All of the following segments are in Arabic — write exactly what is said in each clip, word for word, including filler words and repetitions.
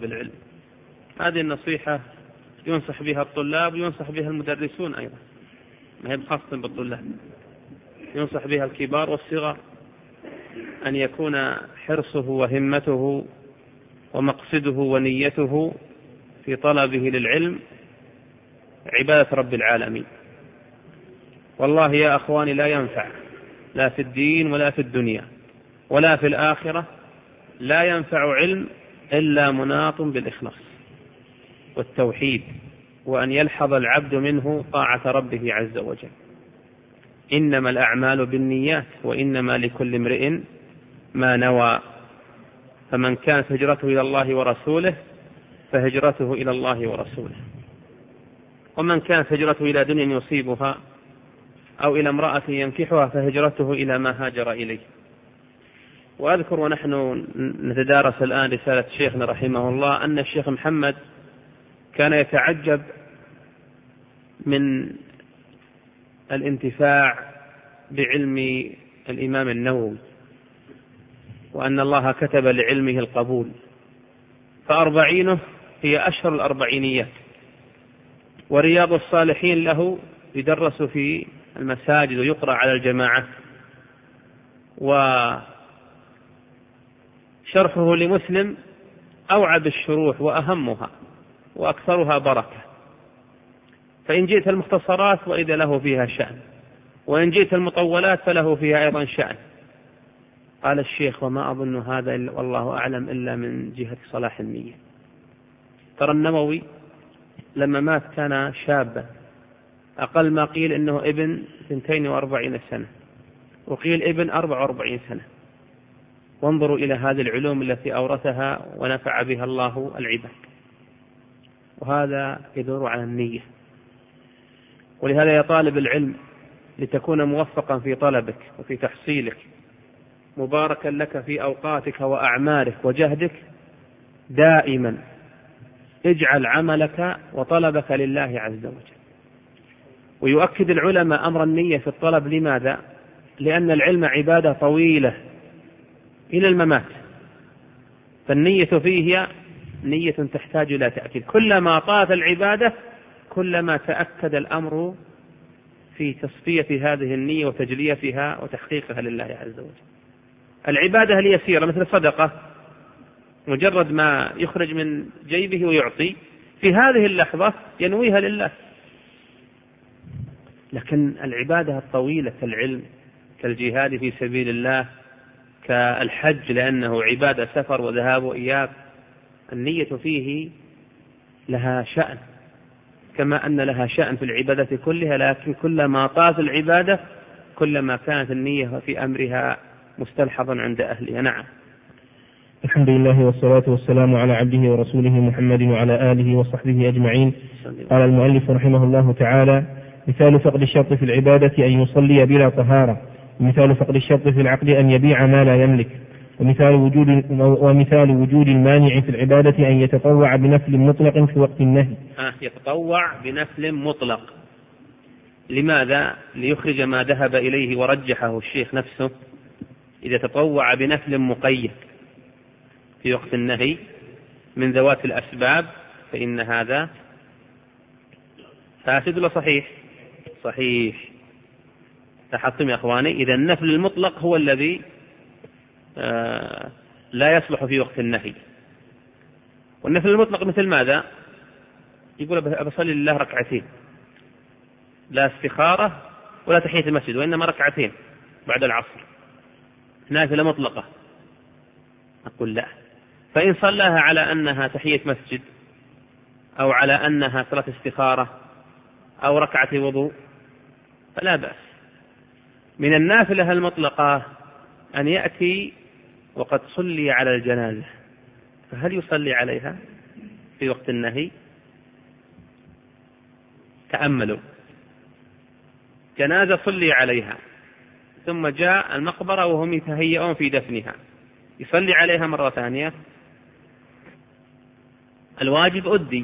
طلب العلم. هذه النصيحة ينصح بها الطلاب وينصح بها المدرسون أيضا، ما هي خاصة بالطلاب، ينصح بها الكبار والصغار، أن يكون حرصه وهمته ومقصده ونيته في طلبه للعلم عبادة رب العالمين. والله يا أخواني لا ينفع لا في الدين ولا في الدنيا ولا في الآخرة، لا ينفع علم إلا مناط بالإخلاص والتوحيد، وأن يلحظ العبد منه طاعة ربه عز وجل. إنما الأعمال بالنيات وإنما لكل امرئ ما نوى، فمن كانت هجرته إلى الله ورسوله فهجرته إلى الله ورسوله، ومن كانت هجرته إلى دنيا يصيبها أو إلى امرأة ينكحها فهجرته إلى ما هاجر إليه. وأذكر ونحن نتدارس الآن رسالة شيخنا رحمه الله أن الشيخ محمد كان يتعجب من الانتفاع بعلم الإمام النووي، وأن الله كتب لعلمه القبول، فأربعينه هي أشهر الأربعينيات، ورياض الصالحين له يدرس في المساجد ويقرأ على الجماعة، وشرحه لمسلم أوعب الشروح وأهمها وأكثرها بركة. فإن جئت المختصرات وإذا له فيها شأن، وإن جئت المطولات فله فيها أيضا شأن. قال الشيخ: وما أظن هذا إلا والله أعلم إلا من جهة صلاح النية. ترى النووي لما مات كان شابا، أقل ما قيل إنه ابن اثنتين وأربعين سنة، وقيل ابن أربع وأربعين سنة. وانظروا إلى هذه العلوم التي أورثها ونفع بها الله العباد، وهذا يدور على النية. ولهذا يا طالب العلم لتكون موفقا في طلبك وفي تحصيلك، مباركا لك في أوقاتك وأعمالك وجهدك، دائما اجعل عملك وطلبك لله عز وجل. ويؤكد العلماء أمر النية في الطلب. لماذا؟ لأن العلم عبادة طويلة إلى الممات، فالنية فيه نية تحتاج إلى تأكيد. كلما طالت العبادة كلما تأكد الأمر في تصفية هذه النية وتجليتها وتحقيقها لله عز وجل. العبادة اليسيرة مثل الصدقة، مجرد ما يخرج من جيبه ويعطي في هذه اللحظة ينويها لله. لكن العبادة الطويلة كالعلم، كالجهاد في سبيل الله، كالحج لأنه عبادة سفر وذهاب وإياب، النية فيه لها شأن، كما أن لها شأن في العبادة كلها. لكن كلما طالت العبادة كلما كانت النية في أمرها مستلحظا عند أهلها. نعم. الحمد لله والصلاة والسلام على عبده ورسوله محمد وعلى آله وصحبه أجمعين. قال المؤلف رحمه الله تعالى: مثال فقد الشرط في العبادة أن يصلي بلا طهارة، ومثال فقد الشرط في العقد أن يبيع ما لا يملك، ومثال وجود ومثال وجود المانع في العبادة أن يتطوع بنفل مطلق في وقت النهي. آه يتطوع بنفل مطلق. لماذا؟ ليخرج ما ذهب إليه ورجحه الشيخ نفسه. إذا تطوع بنفل مقيد في وقت النهي من ذوات الأسباب فإن هذا فاسد ولا صحيح؟ صحيح. لاحظتم يا أخواني؟ إذا النفل المطلق هو الذي آه لا يصلح في وقت النهي. والنفل المطلق مثل ماذا؟ يقول أبصلي لله ركعتين، لا استخارة ولا تحية المسجد، وإنما ركعتين بعد العصر، نافلة مطلقة. أقول لا. فإن صلاها على أنها تحية مسجد أو على أنها صلاة استخارة أو ركعة وضوء فلا بأس. من النافلة المطلقة أن يأتي وقد صلي على الجنازة، فهل يصلي عليها في وقت النهي؟ تأملوا، جنازة صلي عليها ثم جاء المقبرة وهم يتهيئون في دفنها، يصلي عليها مرة ثانية؟ الواجب أدي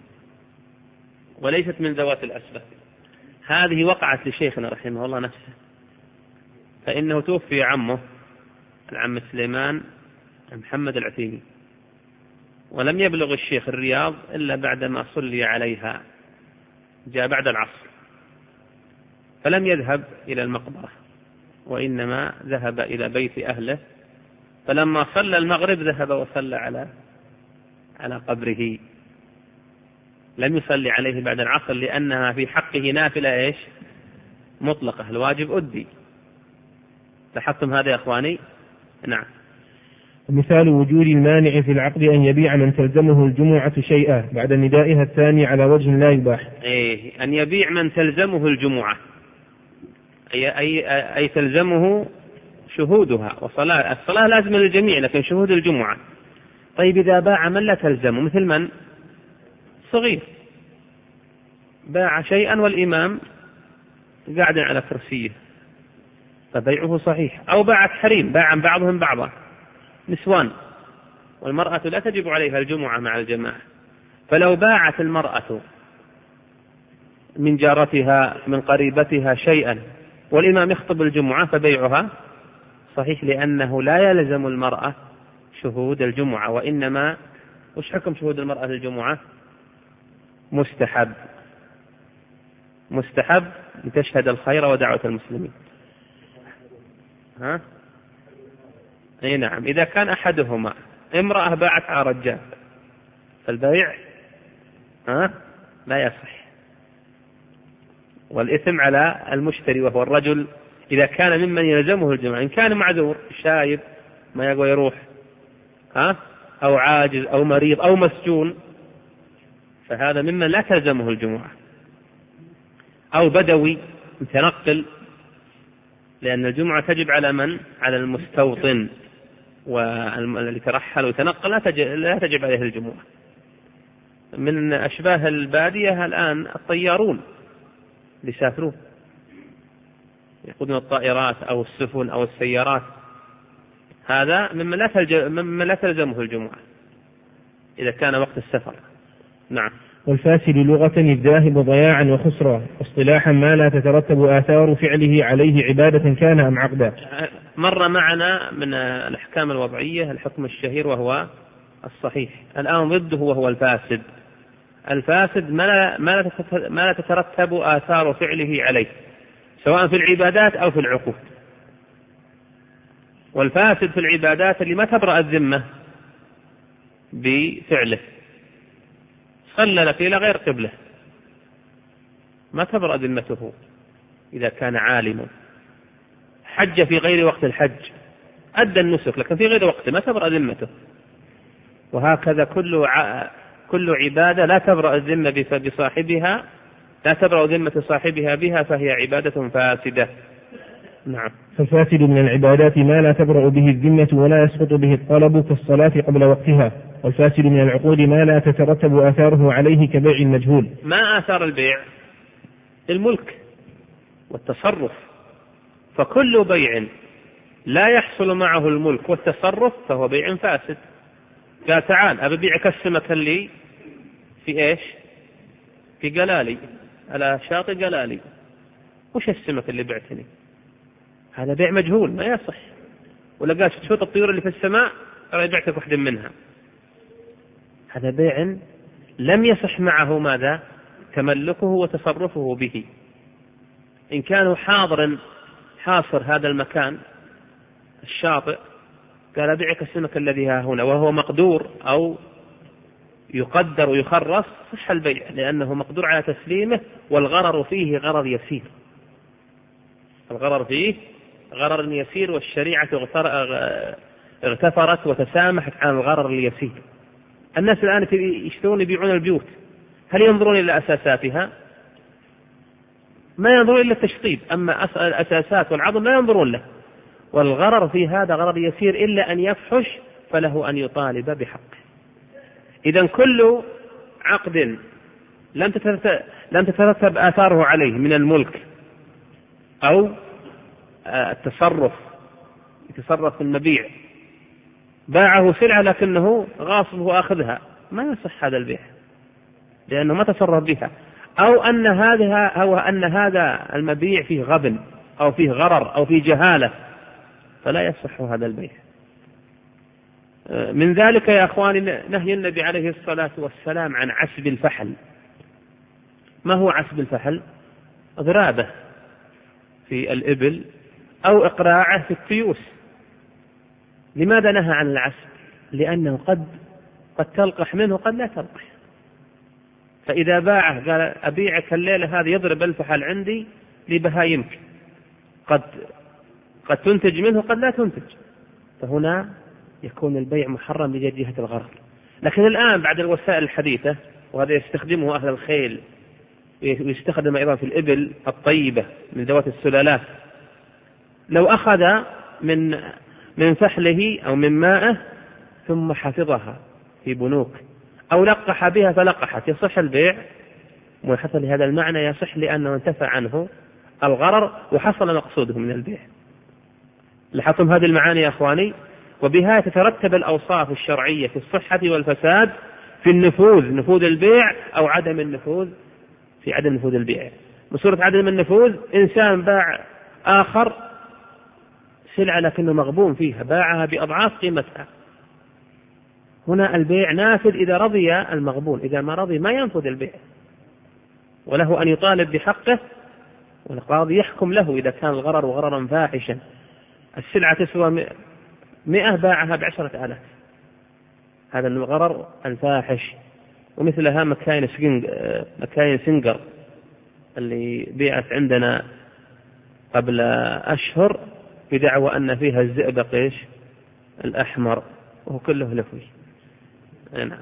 وليست من ذوات الأسباب. هذه وقعت لشيخنا رحمه الله نفسه، فإنه توفي عمه العم سليمان محمد العثيمي، ولم يبلغ الشيخ الرياض إلا بعدما صلي عليها، جاء بعد العصر، فلم يذهب إلى المقبرة وإنما ذهب إلى بيت أهله، فلما صلى المغرب ذهب وصلى على على قبره، لم يصلي عليه بعد العصر لأنها في حقه نافلة إيش مطلقة، الواجب أدي. لاحظتم هذا يا أخواني؟ نعم. مثال وجود المانع في العقد أن يبيع من تلزمه الجمعة شيئا بعد ندائها الثاني على وجه لا يباح. إيه، أن يبيع من تلزمه الجمعة، أي, أي, أي تلزمه شهودها وصلاة، الصلاة لازمة للجميع لكن شهود الجمعة. طيب إذا باع من لا تلزمه، مثل من؟ صغير باع شيئا والإمام قاعد على كرسيه فبيعه صحيح. أو باعت حريم، باع بعضهم بعضا، نسوان، والمرأة لا تجب عليها الجمعة مع الجماعة، فلو باعت المرأة من جارتها من قريبتها شيئا والإمام يخطب الجمعة فبيعها صحيح، لأنه لا يلزم المرأة شهود الجمعة، وإنما وش حكم شهود المرأة الجمعة؟ مستحب، مستحب لتشهد الخير ودعوة المسلمين. ها؟ اي نعم، إذا كان أحدهما امرأة باعت على رجال فالبيع ها لا يصح، والإثم على المشتري وهو الرجل إذا كان ممن يلزمه الجماعة. إن كان معذور شايب ما يقوى يروح ها أو عاجز أو مريض أو مسجون فهذا ممن لا تلزمه الجمعة. أو بدوي متنقل، لأن الجمعة تجب على من؟ على المستوطن، والذي ترحل وتنقل لا تجب عليه الجمعة. من أشباه البادية الآن الطيارون يسافرون يقودون الطائرات أو السفن أو السيارات، هذا مما لا, مما لا تلزمه الجمعة إذا كان وقت السفر. نعم. والفاسد لغة الذاهب ضياعا وخسرا، اصطلاحا ما لا تترتب آثار فعله عليه عبادة كان أم عقدا. مر معنا من الأحكام الوضعية الحكم الشهير وهو الصحيح، الآن ضده وهو الفاسد. الفاسد ما لا تترتب آثار فعله عليه سواء في العبادات أو في العقود. والفاسد في العبادات اللي ما تبرأ الذمة بفعله، صلى لك إلى غير قبله ما تبرأ ذمته إذا كان عالما، حج في غير وقت الحج أدى النسك لكن في غير وقته ما تبرأ ذمته. وهكذا كل ع... كل عبادة لا تبرأ الذمة بصاحبها، لا تبرأ ذمة صاحبها بها فهي عبادة فاسدة. نعم. فالفاسد من العبادات ما لا تبرأ به الذمة ولا يسقط به الطلب كالصلاة قبل وقتها، والفاسد من العقود ما لا تترتب آثاره عليه كبيع المجهول. ما آثار البيع؟ الملك والتصرف، فكل بيع لا يحصل معه الملك والتصرف فهو بيع فاسد. قال تعال أبيعك السمك اللي في إيش؟ في قلالي على شاطئ قلالي، وش السمك اللي بعتني؟ هذا بيع مجهول ما يصح. ولا قال شوط الطيور اللي في السماء ترى بعتك واحد منها، هذا بيع لم يصح معه ماذا؟ تملكه وتصرفه به. إن كانوا حاضر حاصر هذا المكان الشاطئ قال أبيعك السمك الذي ها هنا وهو مقدور أو يقدر ويخرص، صح البيع لأنه مقدور على تسليمه، والغرر فيه غرر يسير، الغرر فيه غرر يسير، والشريعة اغتفرت وتسامحت عن الغرر اليسير. الناس الآن يشترون يبيعون البيوت، هل ينظرون إلى أساساتها؟ ما ينظرون إلا التشطيب، أما الأساسات والعظم لا ينظرون له. والغرر في هذا غرر يسير إلا أن يفحش فله أن يطالب بحقه. إذن كل عقد لم تترتب آثاره عليه من الملك أو التصرف، يتصرف في المبيع، باعه سلعة لكنه غاصب وأخذها، ما يصح هذا البيع لأنه ما تصرف بها. أو أن هذا أو أن هذا المبيع فيه غبن أو فيه غرر أو فيه جهالة فلا يصح هذا البيع. من ذلك يا أخواني نهي النبي عليه الصلاة والسلام عن عسب الفحل. ما هو عسب الفحل؟ ضرابه في الإبل أو إقراعه في التيوس. لماذا نهى عن العسب؟ لأنه قد قد تلقح منه قد لا تلقح. فإذا باعه قال أبيعك الليلة هذه يضرب الفحل عندي لبهايمك، قد قد تنتج منه قد لا تنتج، فهنا يكون البيع محرم لجهة الغرر. لكن الآن بعد الوسائل الحديثة، وهذا يستخدمه أهل الخيل ويستخدم أيضا في الإبل الطيبة من ذوات السلالات، لو أخذ من من فحله أو من مائه ثم حفظها في بنوك أو لقح بها فلقحت، يصح البيع وحصل لهذا المعنى يصح لأنه انتفع عنه الغرر وحصل مقصوده من البيع. لاحظتم هذه المعاني يا أخواني؟ وبها تترتب الأوصاف الشرعية في الصحة والفساد في النفوذ، نفوذ البيع أو عدم النفوذ، في عدم نفوذ البيع. بصورة عدم النفوذ إنسان باع آخر سلعة لكنه مغبون فيها، باعها بأضعاف قيمتها، هنا البيع نافذ إذا رضي المغبون، إذا ما رضي ما ينفذ البيع، وله أن يطالب بحقه والقاضي يحكم له إذا كان الغرر غررا فاحشا. السلعة تسوى مئة باعها بعشرة آلاف، هذا الغرر الفاحش. ومثلها مكاين مكاين سنجر اللي بيعت عندنا قبل أشهر بدعوى أن فيها الزئبق إيش الأحمر، وهو كله لفوي. نعم.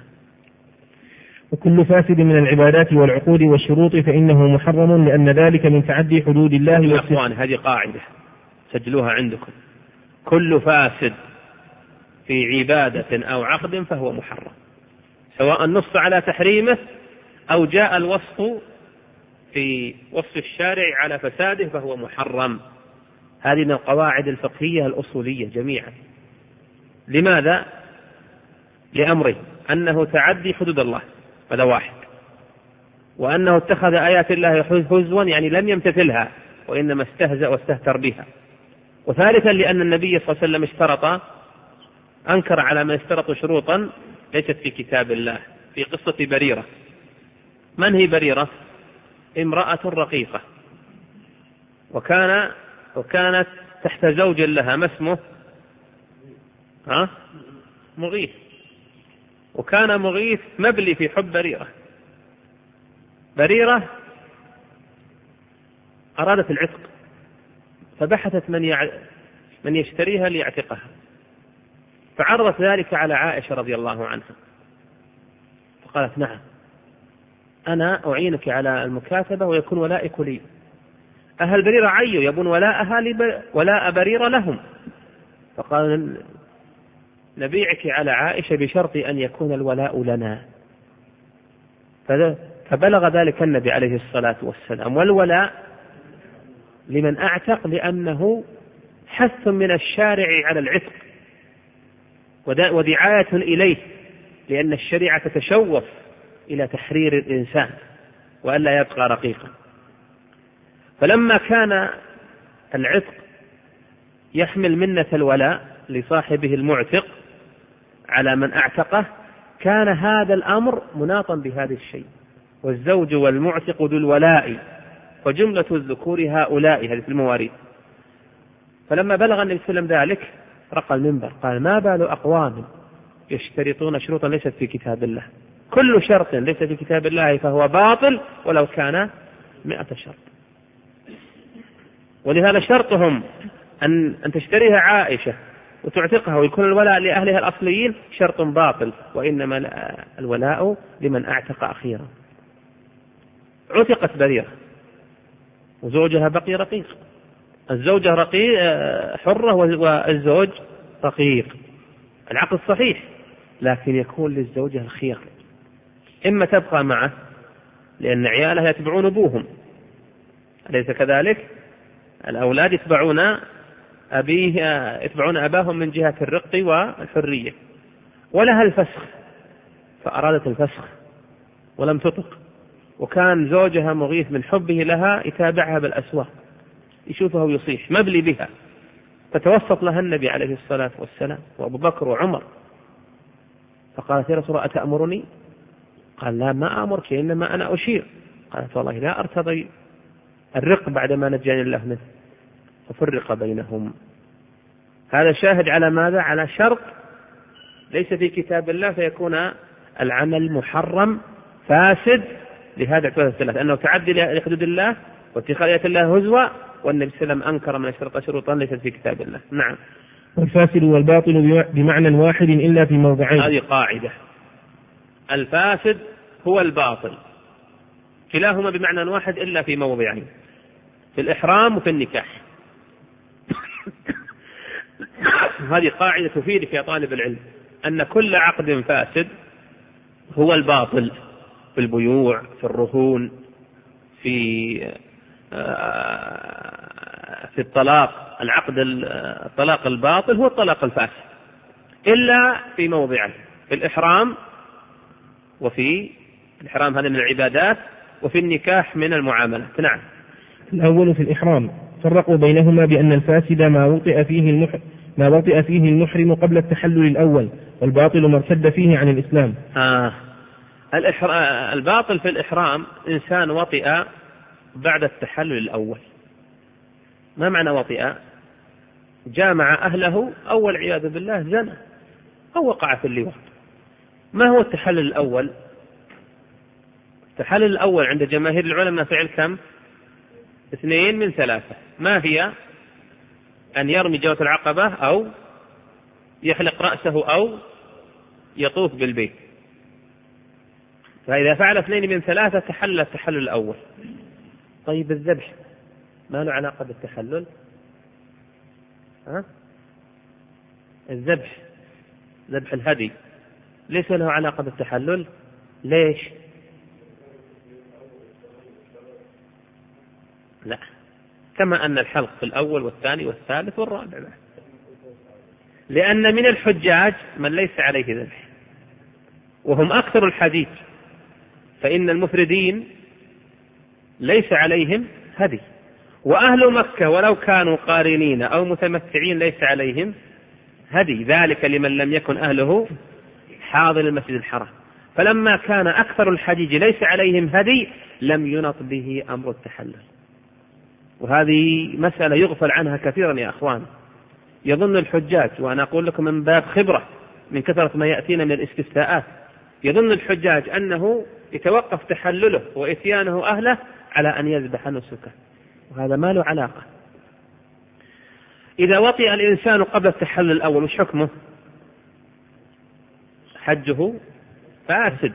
وكل فاسد من العبادات والعقود والشروط فإنه محرم، لأن ذلك من تعدي حدود الله. يا أخوان هذه قاعدة سجلوها عندكم، كل فاسد في عبادة أو عقد فهو محرم، سواء نص على تحريمه أو جاء الوصف في وصف الشارع على فساده فهو محرم. هذه من القواعد الفقهية الأصولية جميعا. لماذا؟ لأمره، أنه تعدي حدود الله، هذا واحد، وأنه اتخذ آيات الله هزوا يعني لم يمتثلها وإنما استهزأ واستهتر بها. وثالثا لأن النبي صلى الله عليه وسلم اشترط، أنكر على من اشترط شروطا ليست في كتاب الله. في قصة بريرة، من هي بريرة؟ امرأة رقيقة، وكان وكانت تحت زوج لها، ما اسمه؟ ها؟ مغيث. وكان مغيث مبلي في حب بريرة. بريرة أرادت العتق فبحثت من يع... من يشتريها ليعتقها، فعرضت ذلك على عائشة رضي الله عنها، فقالت نعم أنا أعينك على المكاتبة ويكون ولائك لي. أهل بريرة عيوا يبون ولاءها لب... ولاء بريرة لهم، فقال نبيعك على عائشة بشرط أن يكون الولاء لنا. فبلغ ذلك النبي عليه الصلاة والسلام، والولاء لمن أعتق لأنه حث من الشارع على العتق ودعاية إليه، لأن الشريعة تتشوف إلى تحرير الإنسان وألا يبقى رقيقا. فلما كان العتق يحمل منة الولاء لصاحبه المعتق على من أعتقه، كان هذا الأمر مناطا بهذا الشيء، والزوج والمعتق ذو الولاء وجملة الذكور هؤلاء، هذه في المواريث. فلما بلغ النبي صلى الله عليه وسلم ذلك رقى المنبر قال ما بال أقوام يشترطون شروطا ليست في كتاب الله، كل شرط ليس في كتاب الله فهو باطل ولو كان مئة شرط. ولهذا شرطهم أن, أن تشتريها عائشة وتعتقها ويكون الولاء لأهلها الأصليين شرط باطل، وإنما الولاء لمن أعتق أخيرا. عتقت بريرة وزوجها بقي رقيق، الزوجة رقيق حرة والزوج رقيق، العقد صحيح، لكن يكون للزوجة الخيار، إما تبقى معه لأن عيالها يتبعون أبوهم، أليس كذلك؟ الأولاد يتبعون أبيه يتبعون أباهم من جهة الرق والحرية، ولها الفسخ فأرادت الفسخ ولم تطق، وكان زوجها مغيث من حبه لها يتابعها بالأسواق يشوفها ويصيح مبلي بها، فتوسط لها النبي عليه الصلاة والسلام وأبو بكر وعمر فقالت يا رسول الله أتأمرني؟ قال لا ما أمرك إنما أنا أشير. قالت والله لا أرتضي الرق بعدما نجاني الله منه، ففرق بينهم. هذا شاهد على ماذا؟ على شرط ليس في كتاب الله فيكون العمل محرم فاسد لهذا اعتبار الثلاث، أنه تعدي لحدود الله واتخاذ آيات الله هزوا، والنبي صلى الله عليه وسلم أنكر من الشرط شروطا ليست في كتاب الله. نعم. والفاسد والباطل بمعنى واحد إلا في موضعين. هذه قاعدة، الفاسد هو الباطل كلاهما بمعنى واحد إلا في موضعين، في الإحرام وفي النكاح. هذه قاعدة تفيدك يا طالب العلم أن كل عقد فاسد هو الباطل، في البيوع، في الرهون، في في الطلاق. العقد الطلاق الباطل هو الطلاق الفاسد إلا في موضعين، في الإحرام، وفي الإحرام هذا من العبادات، وفي النكاح من المعاملات. نعم. الأول في الإحرام فرقوا بينهما بأن الفاسد ما وطئ فيه المحرم ما وطئ فيه المحرم قبل التحلل الأول، والباطل ما ارتد فيه عن الإسلام. آه. الباطل في الإحرام إنسان وطئ بعد التحلل الأول. ما معنى وطئ؟ جامع أهله أو والعياذ بالله زنى أو وقع في اللواط. ما هو التحلل الأول؟ التحلل الأول عند جماهير العلماء فعل كم؟ اثنين من ثلاثة. ما هي؟ أن يرمي جوة العقبة، أو يحلق رأسه، أو يطوف بالبيت. فإذا فعل اثنين من ثلاثة تحلل التحلل الأول. طيب الذبح ما له علاقة بالتحلل؟ ها؟ الذبح، ذبح الهدي ليس له علاقة بالتحلل. ليش؟ لا، كما أن الحلق في الأول والثاني والثالث والرابع، لأن من الحجاج من ليس عليه ذبح وهم أكثر الحديث، فإن المفردين ليس عليهم هدي، وأهل مكة ولو كانوا قارنين أو متمتعين ليس عليهم هدي، ذلك لمن لم يكن أهله حاضر المسجد الحرام. فلما كان أكثر الحجيج ليس عليهم هدي لم ينط به أمر التحلل. وهذه مسألة يغفل عنها كثيرا يا أخوان. يظن الحجاج، وأنا أقول لكم من باب خبرة من كثرة ما يأتينا من الاستفتاءات، يظن الحجاج أنه يتوقف تحلله وإتيانه أهله على أن يذبح نسكه، وهذا ما له علاقة. إذا وطئ الإنسان قبل التحلل الأول وش حكمه؟ حجه فاسد.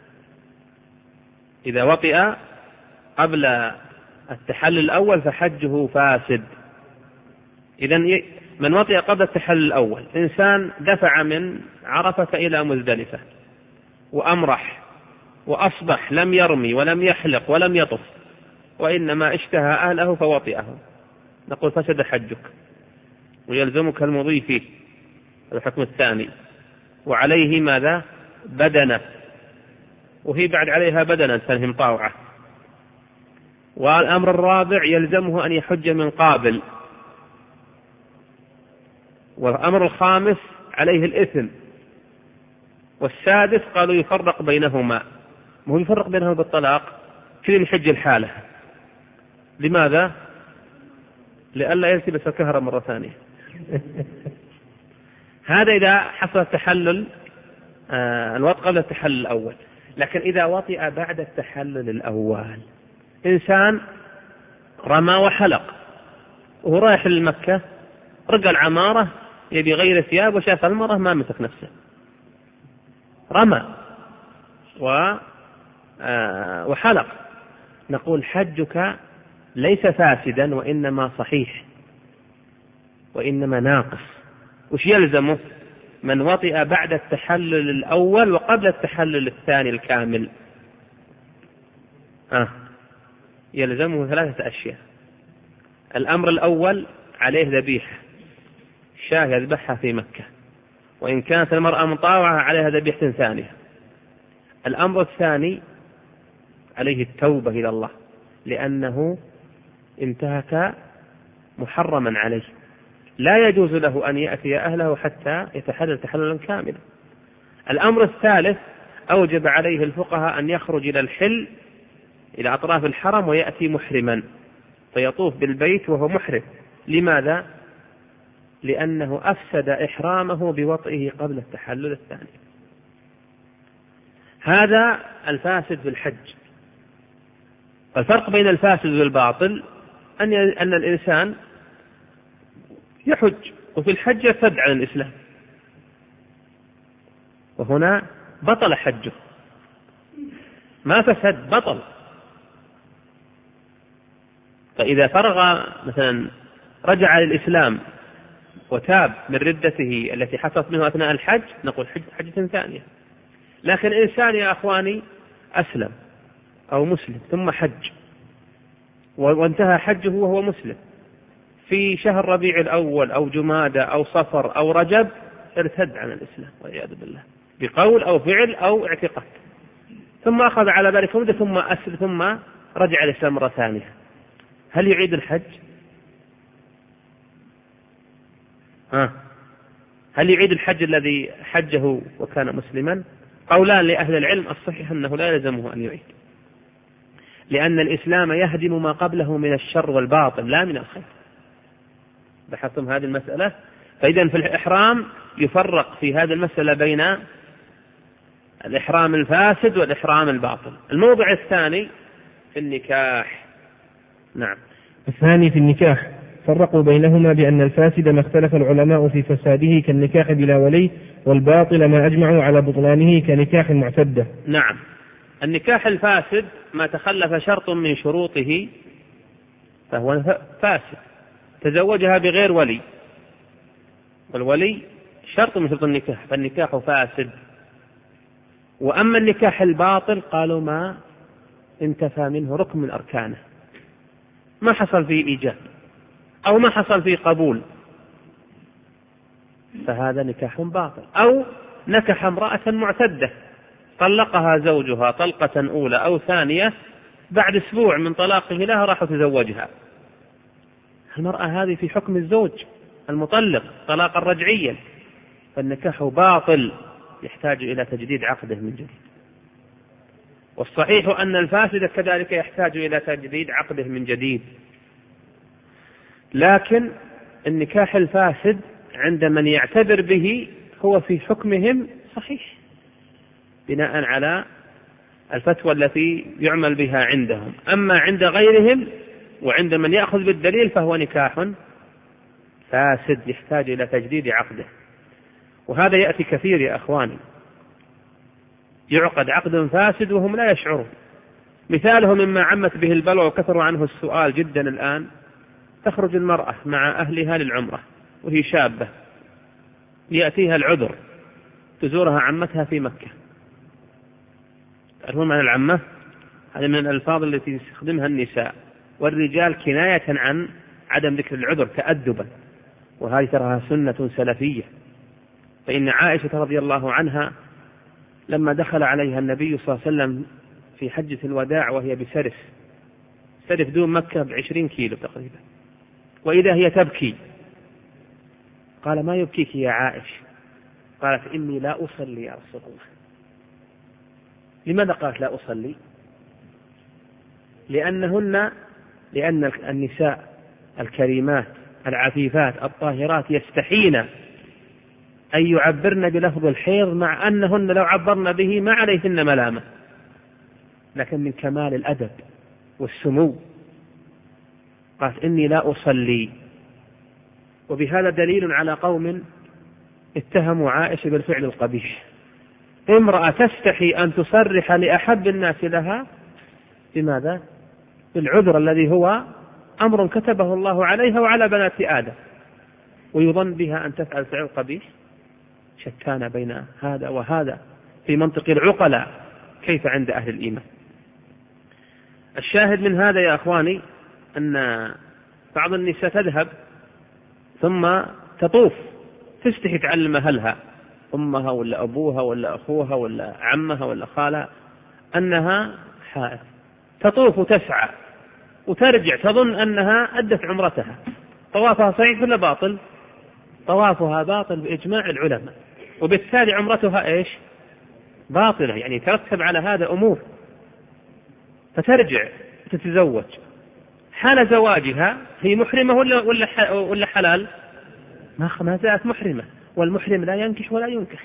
إذا وطئ قبل التحلل الأول فحجه فاسد. إذن من وطئ قبل التحلل الأول، إنسان دفع من عرفة إلى مزدلفة وأمرح وأصبح لم يرمي ولم يحلق ولم يطف، وإنما اشتهى أهله فوطئه، نقول فسد حجك ويلزمك المضي فيه، الحكم الثاني. وعليه ماذا؟ بدنة، وهي بعد عليها بدنة تنهم طاوعة. والأمر الرابع يلزمه أن يحج من قابل. والأمر الخامس عليه الإثم. والسادس قالوا يفرق بينهما، مو يفرق بينهما بالطلاق، كل يحج الحالة. لماذا؟ لئلا يلتبس الكهرباء مرة ثانية. هذا إذا حصل التحلل آه الوطء قبل التحلل الأول. لكن إذا وطئ بعد التحلل الأول، إنسان رمى وحلق وهو رايح للمكة، رقى العمارة يبي غير ثياب وشاف المرة ما مسك نفسه، رمى و آه وحلق، نقول حجك ليس فاسدا وإنما صحيح وإنما ناقص. وش يلزمه؟ من وطئ بعد التحلل الأول وقبل التحلل الثاني الكامل آه. يلزمه ثلاثة أشياء. الأمر الأول عليه ذبيحة، شاة يذبحها في مكة، وإن كانت المرأة مطاوعة عليها ذبيحة ثانية. الأمر الثاني عليه التوبة إلى الله، لأنه انتهك محرما عليه، لا يجوز له أن يأتي أهله حتى يتحلل تحللا كاملا. الأمر الثالث أوجب عليه الفقهاء أن يخرج إلى الحل إلى أطراف الحرم ويأتي محرما فيطوف بالبيت وهو محرم. لماذا؟ لأنه أفسد إحرامه بوطئه قبل التحلل الثاني. هذا الفاسد في الحج. الفرق بين الفاسد والباطل أن أن الإنسان يحج وفي الحج يرتد عن الإسلام، وهنا بطل حجه، ما فسد، بطل. فإذا فرغ مثلا رجع للإسلام وتاب من ردته التي حصلت منه أثناء الحج نقول حج حجة ثانية. لكن إنسان يا أخواني أسلم أو مسلم ثم حج وانتهى حجه وهو مسلم في شهر ربيع الأول أو جمادى أو صفر أو رجب، ارتد عن الإسلام والعياذ بالله بقول أو فعل أو اعتقاد، ثم أخذ على ذلك مدة ثم أسلم ثم رجع الإسلام مرة ثانية. هل يعيد الحج؟ ها هل يعيد الحج الذي حجه وكان مسلما؟ قولان لأهل العلم، الصحيح أنه لا يلزمه أن يعيد، لأن الإسلام يهدم ما قبله من الشر والباطل لا من الخير. بحثتم هذه المسألة؟ فإذا في الإحرام يفرق في هذه المسألة بين الإحرام الفاسد والإحرام الباطل. الموضع الثاني في النكاح. نعم. الثاني في النكاح فرقوا بينهما بأن الفاسد ما اختلف العلماء في فساده كالنكاح بلا ولي، والباطل ما أجمعوا على بطلانه كنكاح المعتدة. نعم. النكاح الفاسد ما تخلف شرط من شروطه فهو فاسد، تزوجها بغير ولي، والولي شرط من شروط النكاح، فالنكاح فاسد. وأما النكاح الباطل قالوا ما انتفى منه ركن من أركانه، ما حصل فيه إيجاب أو ما حصل فيه قبول، فهذا نكاح باطل. أو نكح امرأة معتدة طلقها زوجها طلقة أولى أو ثانية، بعد أسبوع من طلاقه لها راح تزوجها، المرأة هذه في حكم الزوج المطلق طلاقا رجعيا، فالنكاح باطل يحتاج إلى تجديد عقده من جديد. والصحيح أن الفاسد كذلك يحتاج إلى تجديد عقده من جديد. لكن النكاح الفاسد عند من يعتبر به هو في حكمهم صحيح بناء على الفتوى التي يعمل بها عندهم. أما عند غيرهم وعند من يأخذ بالدليل فهو نكاح فاسد يحتاج إلى تجديد عقده. وهذا يأتي كثير يا أخواني، يعقد عقد فاسد وهم لا يشعرون. مثاله مما عمت به البلوى وكثر عنه السؤال جدا الآن، تخرج المرأة مع أهلها للعمرة وهي شابة، يأتيها العذر تزورها عمتها في مكة. تعرفون معنى العمة؟ هذا من الألفاظ التي يستخدمها النساء، والرجال كناية عن عدم ذكر العذر تأدبا، وهذه تراها سنة سلفية. فإن عائشة رضي الله عنها لما دخل عليها النبي صلى الله عليه وسلم في حجة الوداع وهي بسرف، سرف دون مكة بعشرين كيلو تقريبا، وإذا هي تبكي، قال ما يبكيك يا عائشة؟ قالت إني لا أصلي يا رسول الله. لماذا قالت لا أصلي؟ لأنهن لأن النساء الكريمات العفيفات الطاهرات يستحين أن يعبرن بلفظ الحيض، مع أنهن لو عبرن به ما عليهن ملامة، لكن من كمال الأدب والسمو قالت إني لا أصلي. وبهذا دليل على قوم اتهموا عائشة بالفعل القبيح. امرأة تستحي أن تصرح لأحب الناس لها بماذا؟ بالعذر الذي هو أمر كتبه الله عليها وعلى بنات آدم، ويظن بها أن تفعل فعل قبيح. شتان بين هذا وهذا في منطق العقلاء، كيف عند أهل الإيمان؟ الشاهد من هذا يا أخواني أن بعض النساء تذهب ثم تطوف، تستحي تعلم أهلها أمها ولا أبوها ولا أخوها ولا عمها ولا خالها أنها حائض، تطوف وتسعى وترجع تظن أنها أدت عمرتها. طوافها صحيح ولا باطل؟ طوافها باطل بإجماع العلماء، وبالتالي عمرتها إيش؟ باطلة، يعني ترتب على هذا أمور، فترجع تتزوج. حال زواجها هي محرمة ولا ولا ولا حلال؟ ما زالت محرمة، والمحرم لا ينكح ولا ينكح.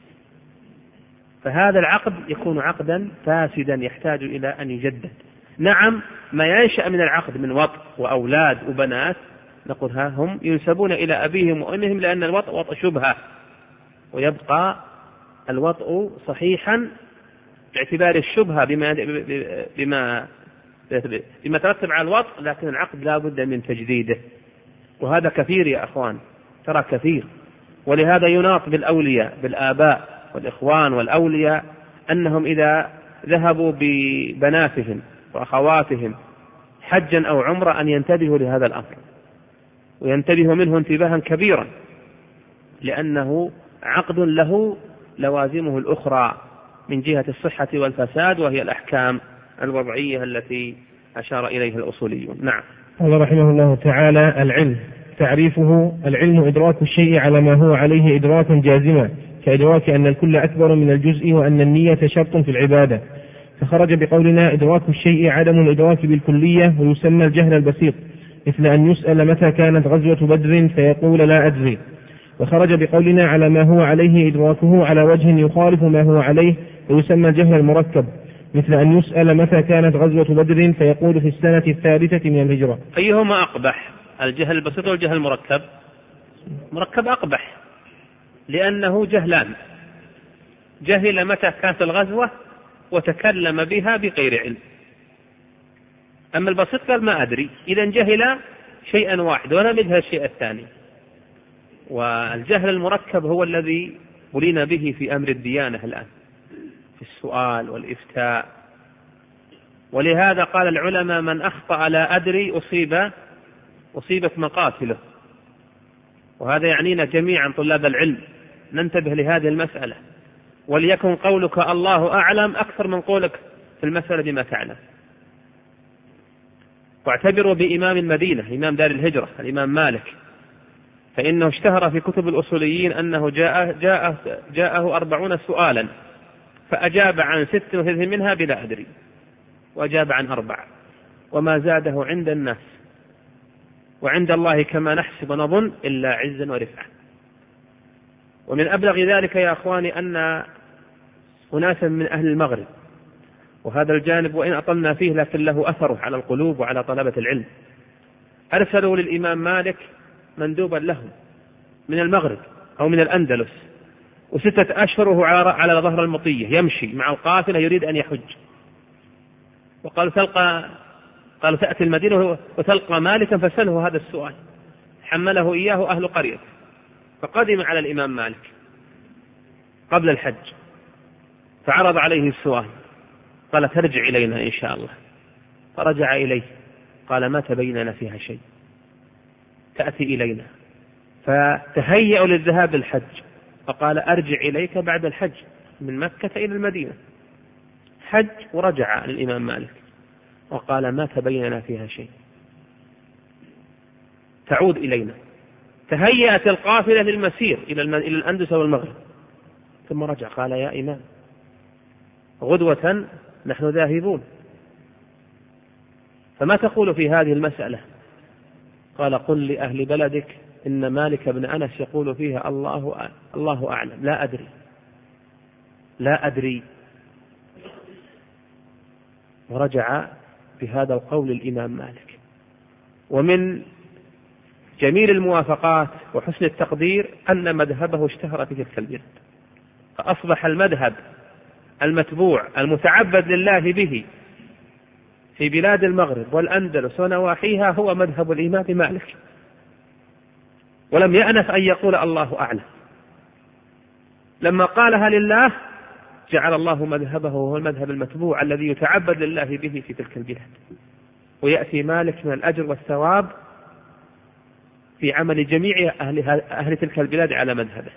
فهذا العقد يكون عقدا فاسدا يحتاج إلى أن يجدد. نعم، ما ينشأ من العقد من وطء وأولاد وبنات نقول ها هم ينسبون إلى أبيهم وأمهم، لأن الوطء وطء شبهة، ويبقى الوطء صحيحا باعتبار الشبهة بما بما بما ترتب على الوطء، لكن العقد لا بد من تجديده، وهذا كثير يا أخوان، ترى كثير. ولهذا يناط بالأولياء بالآباء والإخوان والأولياء أنهم إذا ذهبوا ببناتهم وأخواتهم حجا أو عمرة أن ينتبهوا لهذا الأمر، وينتبهوا منه انتباها كبيرا، لأنه عقد له لوازمه الأخرى من جهة الصحة والفساد، وهي الأحكام الوضعية التي أشار إليها الأصوليون. نعم. قال رحمه الله تعالى: العلم تعريفه: العلم إدراك الشيء على ما هو عليه إدراكا جازما، كإدراك أن الكل أكبر من الجزء وأن النية شرط في العبادة. فخرج بقولنا إدراك الشيء عدم الإدراك بالكلية، ويسمى الجهل البسيط، مثل أن يسأل متى كانت غزوة بدر فيقول لا أدري. وخرج بقولنا على ما هو عليه إدراكه على وجه يخالف ما هو عليه، ويسمى الجهل المركب، مثل أن يسأل متى كانت غزوة بدر فيقول في السنة الثالثة من الهجرة. أيهما أقبح، الجهل البسيط والجهل المركب؟ مركب أقبح، لأنه جهلان، جهل متى كانت الغزوة وتكلم بها بغير علم. أما البسيط قال ما أدري، إذا جهل شيئا واحد ولم يجهل الشيء الثاني. والجهل المركب هو الذي بلينا به في أمر الديانة الآن، في السؤال والإفتاء. ولهذا قال العلماء: من أخطأ لا أدري أصيب أصيبت مقاتله. وهذا يعنينا جميعا طلاب العلم، ننتبه لهذه المسألة، وليكن قولك الله أعلم أكثر من قولك في المسألة بما تعلم. واعتبروا بإمام المدينة إمام دار الهجرة الإمام مالك، فإنه اشتهر في كتب الأصوليين أنه جاء جاء جاءه أربعون سؤالا فأجاب عن ست وثلاثين منها بلا أدري، وأجاب عن أربع، وما زاده عند الناس وعند الله كما نحسب ونظن إلا عزا ورفعا. ومن أبلغ ذلك يا أخواني أن أناسا من أهل المغرب، وهذا الجانب وإن أطلنا فيه لكن له أثره على القلوب وعلى طلبة العلم، أرسلوا للإمام مالك مندوبا لهم من المغرب أو من الأندلس، وستة أشهر وهو على ظهر المطية يمشي مع القافلة يريد أن يحج. وقالوا تلقى قالوا تأتي المدينة وتلقى مالكا فسأله هذا السؤال، حمله إياه أهل قرية. فقدم على الإمام مالك قبل الحج فعرض عليه السؤال، قال ترجع إلينا إن شاء الله. فرجع إليه قال ما تبيننا فيها شيء، تأتي إلينا. فتهيأوا للذهاب الحج، فقال أرجع إليك بعد الحج من مكة إلى المدينة. حج ورجع للإمام مالك وقال ما تبيننا فيها شيء، تعود إلينا. تهيأت القافلة للمسير إلى الأندلس والمغرب، ثم رجع قال يا إمام غدوة نحن ذاهبون، فما تقول في هذه المسألة؟ قال قل لأهل بلدك إن مالك بن أنس يقول فيها الله الله أعلم، لا أدري لا أدري. ورجع بهذا القول الإمام مالك. ومن جميل الموافقات وحسن التقدير أن مذهبه اشتهر في تلك البلاد، فأصبح المذهب المتبوع المتعبد لله به في بلاد المغرب والأندلس ونواحيها هو مذهب الإمام مالك، ولم يأنف أن يقول الله أعلم. لما قالها لله جعل الله مذهبه هو المذهب المتبوع الذي يتعبد لله به في تلك البلاد، ويأتي مالك من الأجر والثواب في عمل جميع أهل, أهل تلك البلاد على مذهبه.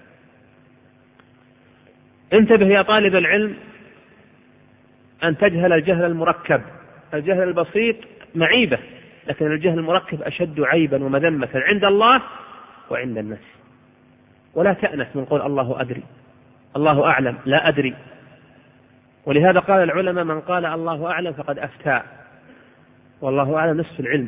انتبه يا طالب العلم أن تجهل الجهل المركب. الجهل البسيط معيبة، لكن الجهل المركب أشد عيبا ومذمة عند الله وعند الناس. ولا تأنس من قول الله أدري، الله أعلم، لا أدري. ولهذا قال العلماء من قال الله أعلم فقد أفتى، والله أعلم نصف العلم،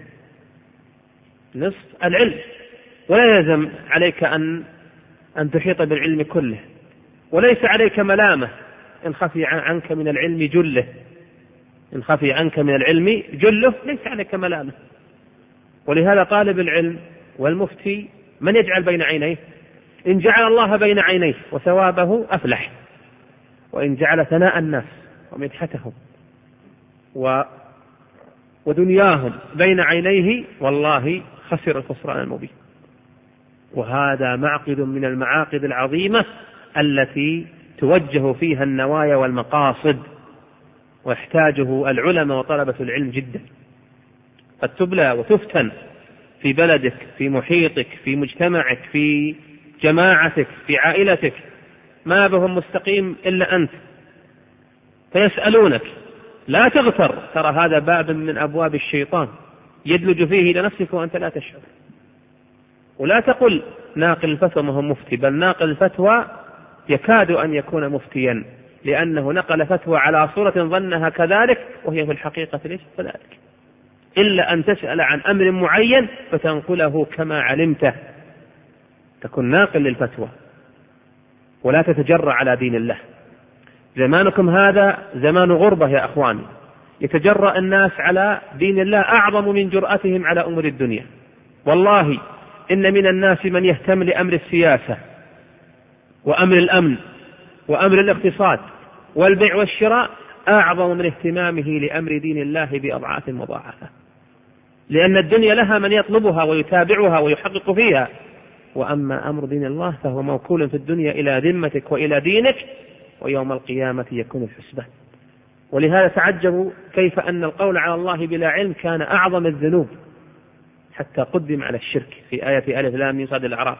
نصف العلم، ولا يلزم عليك أن أن تحيط بالعلم كله، وليس عليك ملامة إن خفي عنك من العلم جله، إن خفي عنك من العلم جله ليس عليك ملامة. ولهذا طالب العلم والمفتي من يجعل بين عينيه؟ إن جعل الله بين عينيه وثوابه أفلح، وإن جعل ثناء الناس ومدحتهم و ودنياهم بين عينيه والله خسر الخسران المبين. وهذا معقد من المعاقد العظيمة التي توجه فيها النوايا والمقاصد، ويحتاجه العلماء وطلبة العلم جدا. قد تبلى وتفتن في بلدك، في محيطك، في مجتمعك، في جماعتك، في عائلتك، ما بهم مستقيم إلا أنت، فيسألونك، لا تغتر، ترى هذا باب من أبواب الشيطان يدلج فيه إلى نفسك وأنت لا تشعر. ولا تقل ناقل الفتوى ما هو مفتي، بل ناقل الفتوى يكاد أن يكون مفتيا، لأنه نقل فتوى على صورة ظنها كذلك وهي في الحقيقة ليست كذلك، إلا أن تسأل عن أمر معين فتنقله كما علمته، تكون ناقل للفتوى ولا تتجرأ على دين الله. زمانكم هذا زمان غربة يا أخواني، يتجرأ الناس على دين الله أعظم من جرأتهم على أمور الدنيا. والله إن من الناس من يهتم لأمر السياسة وأمر الأمن وأمر الاقتصاد والبيع والشراء أعظم من اهتمامه لأمر دين الله بأضعاف مضاعفة، لأن الدنيا لها من يطلبها ويتابعها ويحقق فيها، وأما أمر دين الله فهو موكول في الدنيا إلى ذمتك وإلى دينك، ويوم القيامة يكون الحسبان. ولهذا تعجبوا كيف أن القول على الله بلا علم كان أعظم الذنوب، حتى قدم على الشرك في آية ألف لام ميم صاد الأعراف: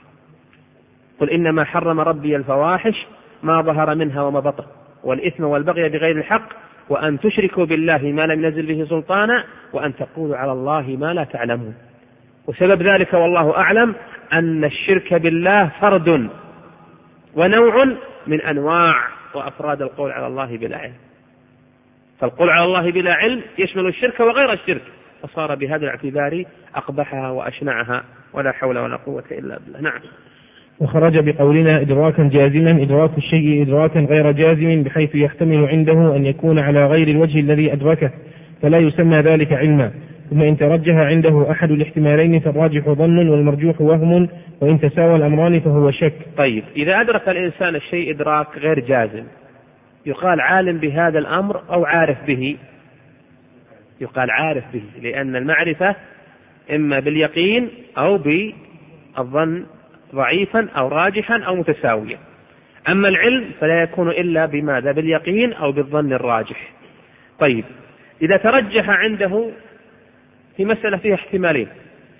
قل إنما حرم ربي الفواحش ما ظهر منها وما بطن والإثم والبغي بغير الحق وأن تشركوا بالله ما لم ينزل به سلطانا وأن تقولوا على الله ما لا تعلمون. وسبب ذلك والله أعلم أن الشرك بالله فرد ونوع من أنواع وأفراد القول على الله بلا علم. فالقول على الله بلا علم يشمل الشرك وغير الشرك، فصار بهذا الاعتبار أقبحها وأشنعها، ولا حول ولا قوة إلا بالله. نعم. وخرج بقولنا إدراكا جازما إدراك الشيء إدراكا غير جازم، بحيث يحتمل عنده أن يكون على غير الوجه الذي أدركه، فلا يسمى ذلك علما. ثم إن ترجح عنده أحد الاحتمالين فالراجح ظن والمرجوح وهم، وإن تساوى الأمران فهو شك. طيب، إذا أدرك الإنسان الشيء إدراك غير جازم يقال عالم بهذا الأمر أو عارف به؟ يقال عارف به، لأن المعرفة إما باليقين أو بالظن ضعيفا أو راجحا أو متساويا. أما العلم فلا يكون إلا بماذا؟ باليقين أو بالظن الراجح. طيب، إذا ترجح عنده في مسألة فيها احتمالين،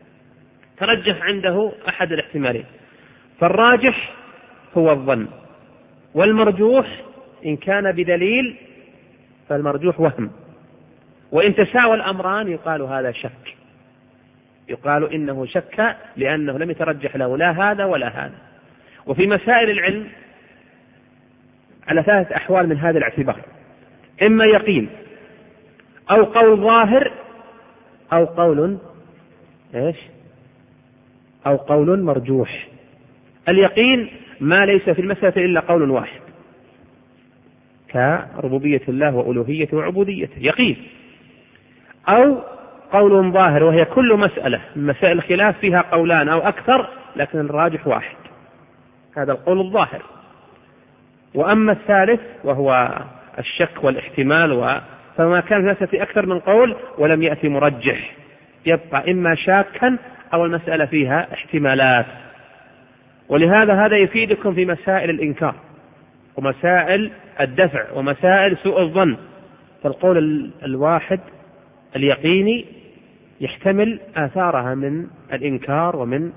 ترجح عنده أحد الاحتمالين، فالراجح هو الظن، والمرجوح إن كان بدليل فالمرجوح وهم، وإن تساوى الأمران يقال هذا شك، يقال إنه شك لأنه لم يترجح له لا هذا ولا هذا. وفي مسائل العلم على ثلاثة أحوال من هذا الاعتبار: إما يقين أو قول ظاهر أو قول إيش أو قول مرجوح. اليقين ما ليس في المسألة إلا قول واحد، كربوبية الله وألوهيته وعبوديته، يقين. أو قول ظاهر وهي كل مسألة من مسائل الخلاف فيها قولان أو أكثر لكن الراجح واحد، هذا القول الظاهر. وأما الثالث وهو الشك والاحتمال، و فما كان في المسألة أكثر من قول ولم يأتي مرجح، يبقى إما شاكا أو المسألة فيها احتمالات. ولهذا هذا يفيدكم في مسائل الإنكار ومسائل الدفع ومسائل سوء الظن. فالقول الواحد اليقيني يحتمل آثارها من الإنكار ومن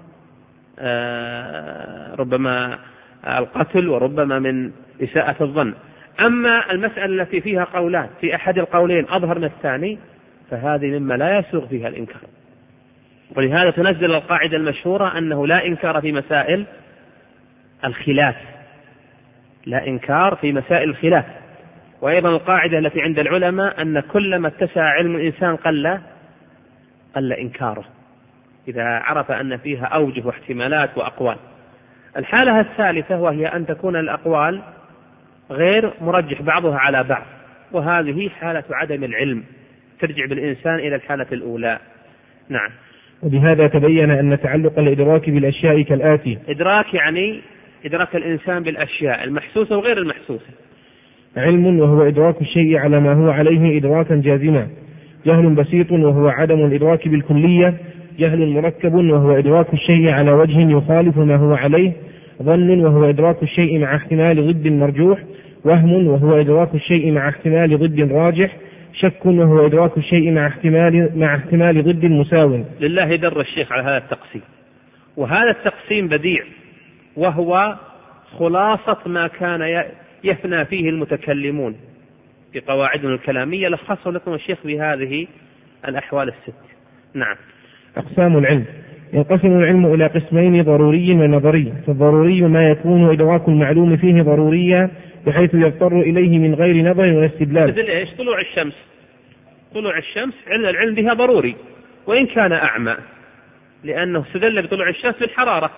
ربما القتل وربما من إساءة الظن. أما المسألة التي فيها قولان في أحد القولين أظهر من الثاني فهذه مما لا يسوغ فيها الإنكار. ولهذا تنزل القاعدة المشهورة أنه لا إنكار في مسائل الخلاف، لا إنكار في مسائل الخلاف، وأيضا القاعدة التي عند العلماء أن كلما اتسع علم الإنسان قل قل إنكاره إذا عرف أن فيها أوجه واحتمالات وأقوال. الحالة الثالثة وهي أن تكون الأقوال غير مرجح بعضها على بعض، وهذه حالة عدم العلم ترجع بالإنسان إلى الحالة الأولى. نعم. وبهذا تبين أن تعلق الإدراك بالأشياء كالآتي: إدراك يعني إدراك الإنسان بالأشياء المحسوسة وغير المحسوسة. علم وهو إدراك الشيء على ما هو عليه إدراكا جازما، جهل بسيط وهو عدم الإدراك بالكلية، جهل مركب وهو إدراك الشيء على وجه يخالف ما هو عليه، ظن وهو إدراك الشيء مع احتمال ضد مرجوح، وهم وهو إدراك الشيء مع احتمال ضد راجح، شك وهو إدراك الشيء مع احتمال مع احتمال ضد مساو. لله در الشيخ على هذا التقسيم، وهذا التقسيم بديع، وهو خلاصة ما كان يفنى فيه المتكلمون في قواعدنا الكلامية، لخصه لكم الشيخ بهذه الأحوال الست. نعم. أقسام العلم: ينقسم العلم إلى قسمين: ضروري ونظري. فالضروري ما يكون إدراك المعلوم فيه ضروريا بحيث يضطر إليه من غير نظر واستدلال. مثل إيش؟ طلوع الشمس. طلوع الشمس علم العلم بها ضروري وإن كان أعمى، لأنه استدل بطلوع الشمس بالحرارة.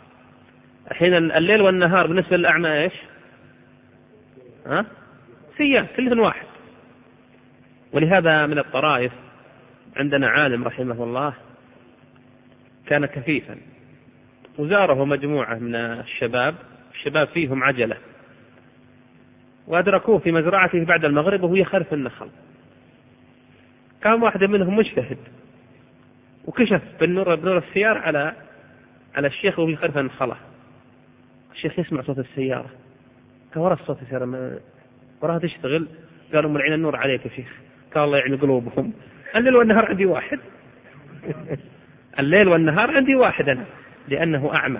حين الليل والنهار بالنسبة للأعمى إيش؟ ها؟ سيان، كلهم واحد. ولهذا من الطرائف عندنا عالم رحمه الله كان كفيفا، وزاره مجموعة من الشباب، الشباب فيهم عجلة، وأدركوه في مزرعته بعد المغرب وهو يخرف النخل. كان واحد منهم مجتهد وكشف بالنور بنور السيارة على على الشيخ وهو يخرف النخلة. الشيخ يسمع صوت السيارة، قال ورا الصوت السيارة وراها تشتغل. قالوا ملعين النور عليك يا شيخ. قال الله يعين قلوبهم، الليل والنهار عندي واحد. الليل والنهار عندي واحد أنا، لأنه أعمى.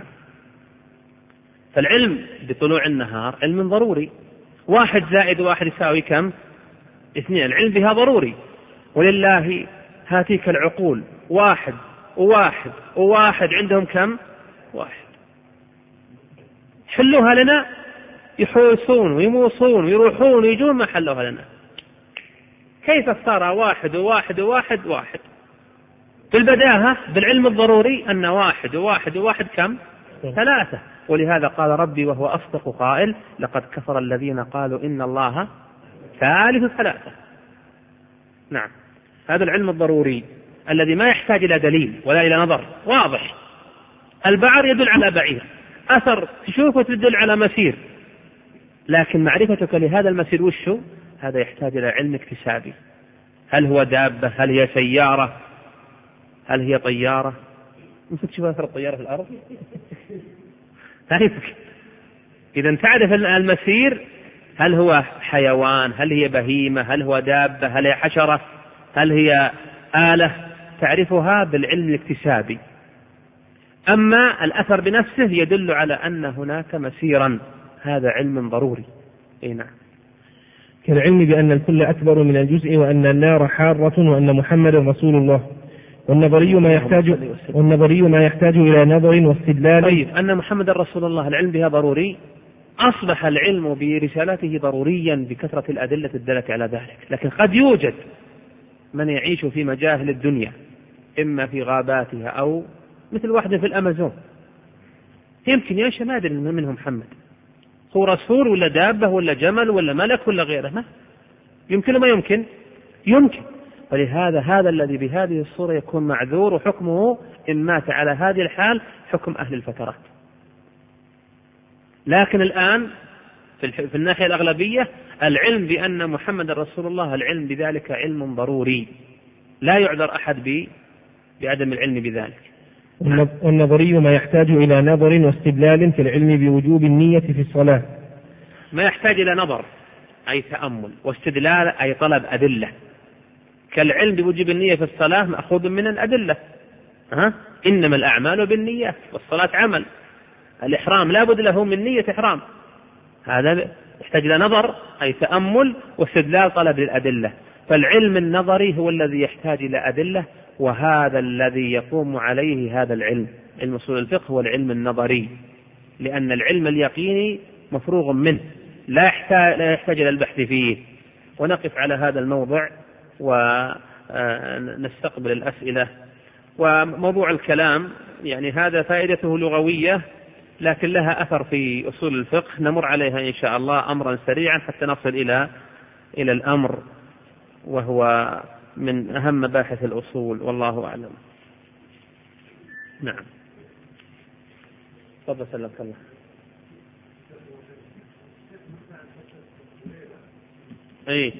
فالعلم بطلوع النهار علم ضروري، واحد زائد واحد يساوي كم؟ اثنين. العلم بها ضروري. ولله هاتيك العقول، واحد وواحد وواحد عندهم كم؟ واحد. حلوها لنا، يحوسون ويموصون ويروحون ويجون ما حلوها لنا. كيف صار واحد وواحد وواحد واحد؟ في البداهة بالعلم الضروري أن واحد وواحد وواحد كم؟ ثلاثة. ولهذا قال ربي وهو أصدق قائل: لقد كفر الذين قالوا إن الله ثالث ثلاثة. نعم. هذا العلم الضروري الذي ما يحتاج إلى دليل ولا إلى نظر، واضح. البعر يدل على بعير، أثر تشوفه تدل على مسير، لكن معرفتك لهذا المسير وشو؟ هذا يحتاج إلى علم اكتسابي. هل هو دابة؟ هل هي سيارة؟ هل هي طيارة؟ ممكن تشوف أثر الطيارة في الأرض؟ تعرفك. إذا تعرف المسير، هل هو حيوان؟ هل هي بهيمة؟ هل هو دابة؟ هل هي حشرة؟ هل هي آلة؟ تعرفها بالعلم الاكتسابي. أما الأثر بنفسه يدل على أن هناك مسيرا، هذا علم ضروري. أي نعم. كالعلم بأن الكل أكبر من الجزء، وأن النار حارة، وأن محمد رسول الله. والنظري ما يحتاج والنظري ما يحتاج إلى نظر واستدلال. طيب، أن محمد رسول الله العلم بها ضروري، أصبح العلم برسالته ضروريا بكثرة الأدلة الدالة على ذلك. لكن قد يوجد من يعيش في مجاهل الدنيا، إما في غاباتها أو مثل واحد في الأمازون، يمكن يعيش ما أدري منه محمد، هو رسول ولا دابة ولا جمل ولا ملك ولا غيره، ما يمكن ما يمكن يمكن. ولهذا هذا الذي بهذه الصورة يكون معذور، وحكمه إن مات على هذه الحال حكم أهل الفترات. لكن الآن في الناحية الأغلبية العلم بأن محمد رسول الله، العلم بذلك علم ضروري، لا يعذر أحد بعدم العلم بذلك. والنظري ما يحتاج إلى نظر واستدلال في العلم بوجوب النية في الصلاة. ما يحتاج إلى نظر أي تأمل، واستدلال أي طلب أدلة. كالعلم بوجوب النية في الصلاة مأخوذ من الأدلة. ها؟ إنما الأعمال بالنيات، والصلاة عمل. الإحرام لا بد له من نية إحرام، هذا يحتاج إلى نظر أي تأمل واستدلال طلب للأدلة. فالعلم النظري هو الذي يحتاج إلى أدلة، وهذا الذي يقوم عليه هذا العلم. علم أصول الفقه هو العلم النظري، لأن العلم اليقيني مفروغ منه، لا يحتاج, لا يحتاج إلى البحث فيه، ونقف على هذا الموضع ونستقبل الأسئلة. وموضوع الكلام يعني هذا فائدته لغوية لكن لها أثر في أصول الفقه، نمر عليها إن شاء الله أمرا سريعا حتى نصل إلى إلى الأمر، وهو من أهم مباحث الأصول، والله أعلم. نعم، تفضل سلمك الله. أي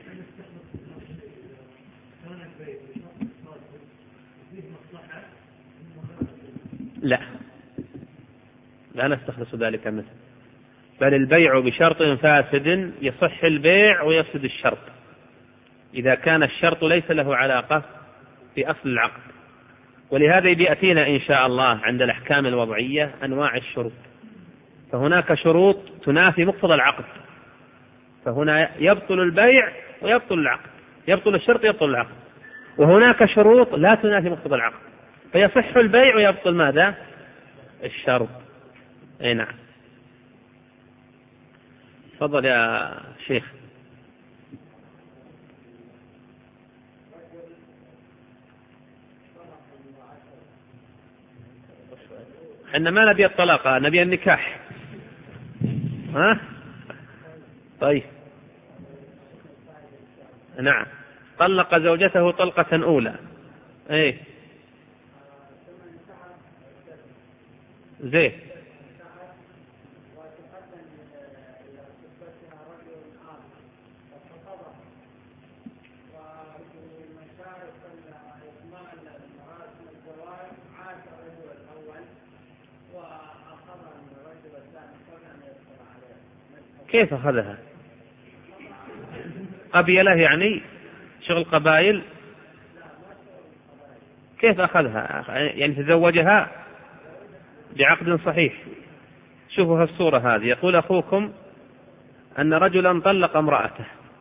لا لا نستخلص ذلك مثل، بل البيع بشرط فاسد يصح البيع ويفسد الشرط إذا كان الشرط ليس له علاقة في أصل العقد. ولهذا بيأتينا إن شاء الله عند الأحكام الوضعية أنواع الشروط، فهناك شروط تنافي مقتضى العقد، فهنا يبطل البيع ويبطل العقد، يبطل الشرط يبطل العقد. وهناك شروط لا تنافي مقتضى العقد فيصح البيع ويبطل ماذا؟ الشرط. اي نعم. تفضل يا شيخ. احنا ما نبي الطلاق، نبي النكاح. ها طيب نعم، طلق زوجته طلقة أولى. ايه زين. كيف أخذها؟ قبيلة يعني شغل قبائل؟ كيف أخذها؟ يعني تزوجها بعقد صحيح. شوفوا الصورة هذه، يقول أخوكم أن رجلا طلق امرأته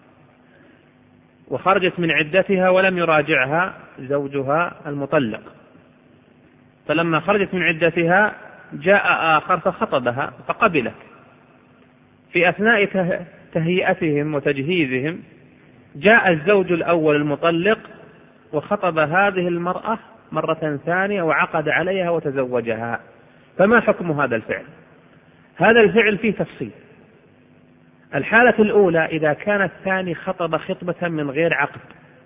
وخرجت من عدتها ولم يراجعها زوجها المطلق، فلما خرجت من عدتها جاء آخر فخطبها فقبلت. في أثناء تهيئتهم وتجهيزهم جاء الزوج الأول المطلق وخطب هذه المرأة مرة ثانية وعقد عليها وتزوجها. فما حكم هذا الفعل؟ هذا الفعل فيه تفصيل. الحالة الأولى إذا كان الثاني خطب خطبة من غير عقد،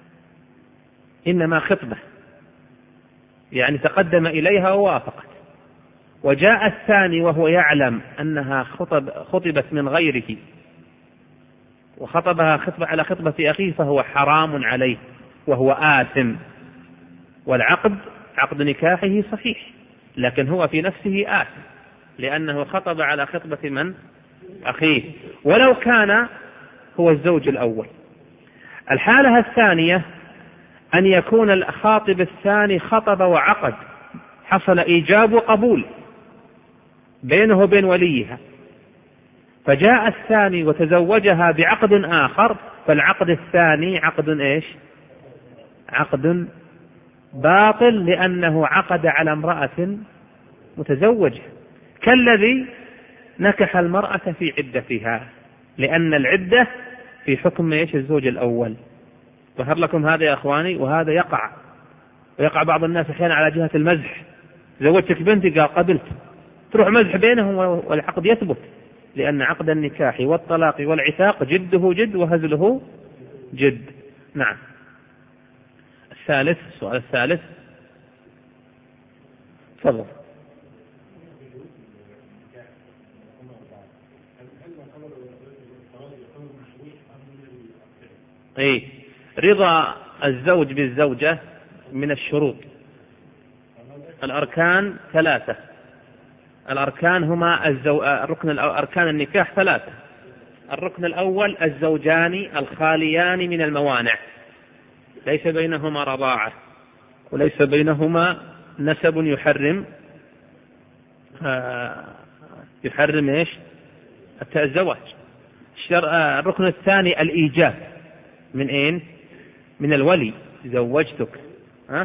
إنما خطبة يعني تقدم إليها ووافقت، وجاء الثاني وهو يعلم أنها خطب خطبت من غيره وخطبها خطبة على خطبة أخيه، فهو حرام عليه وهو آثم. والعقد عقد نكاحه صحيح لكن هو في نفسه آثم لأنه خطب على خطبة من؟ أخيه، ولو كان هو الزوج الأول. الحالة الثانية أن يكون الخاطب الثاني خطب وعقد، حصل إيجاب وقبول بينه وبين وليها، فجاء الثاني وتزوجها بعقد آخر، فالعقد الثاني عقد إيش؟ عقد باطل لأنه عقد على امرأة متزوجة، كالذي نكح المرأة في عدتها، لأن العدة في حكم إيش؟ الزوج الأول. ظهر لكم هذا يا أخواني؟ وهذا يقع ويقع بعض الناس أحيانا على جهة المزح. زوجتك بنتي، قال قبلت، تروح مزح بينهم والعقد يثبت، لأن عقد النكاح والطلاق والعتاق جده جد وهزله جد. نعم. الثالث، السؤال الثالث، تفضل. اي رضا الزوج بالزوجة من الشروط. الأركان ثلاثة، الأركان هما الزو... الركن أركان النكاح ثلاثة. الركن الأول الزوجان الخاليان من الموانع، ليس بينهما رضاعة وليس بينهما نسب يحرم آه يحرم ايش؟ الزواج. الركن الثاني الإيجاب، من اين؟ من الولي، زوجتك. ها؟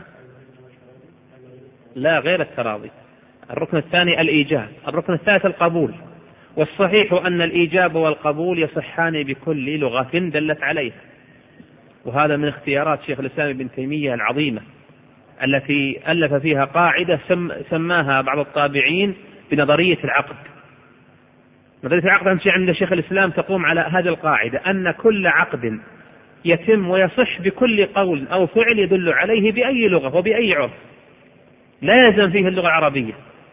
لا، غير التراضي. الركن الثاني الإيجاب. الركن الثالث القبول، والصحيح أن الإيجاب والقبول يصحان بكل لغة دلت عليها. وهذا من اختيارات شيخ الإسلام ابن تيمية العظيمة التي ألف فيها قاعدة سم سماها بعض الطابعين بنظرية العقد. نظرية العقد عند شيخ الإسلام تقوم على هذه القاعدة، أن كل عقد يتم ويصح بكل قول أو فعل يدل عليه بأي لغة وبأي عرف، لا يلزم فيه اللغة العربية.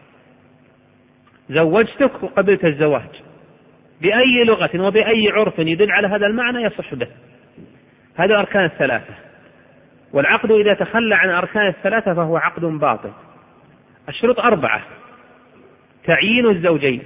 زوجتك وقبلت الزواج بأي لغة وبأي عرف يدل على هذا المعنى يصح به. هذا أركان الثلاثة. والعقد إذا تخلى عن أركان الثلاثة فهو عقد باطل. الشروط أربعة: تعيين الزوجين